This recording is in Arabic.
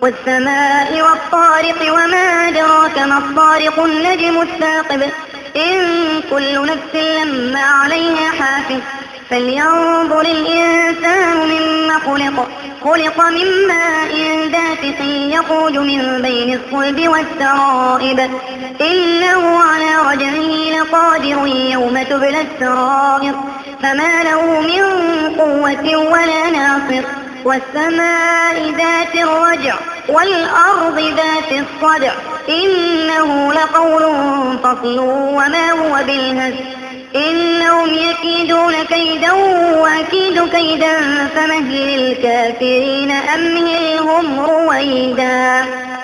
والسماء والطارق وما أدراك ما الطارق النجم الثاقب إن كل نفس لما عليها حافظ فلينظر الإنسان مما خلق من ماء دافق يخرج من بين الصلب والترائب إنه على رجعه لقادر يوم تبلى السرائر فما له من قوة ولا ناصر والسماء ذات الرجع والأرض ذات الصدع إنه لقول فصل وما هو بالهزل إنهم يكيدون كيدا وأكيد كيدا فمهل الكافرين أمهلهم رويدا.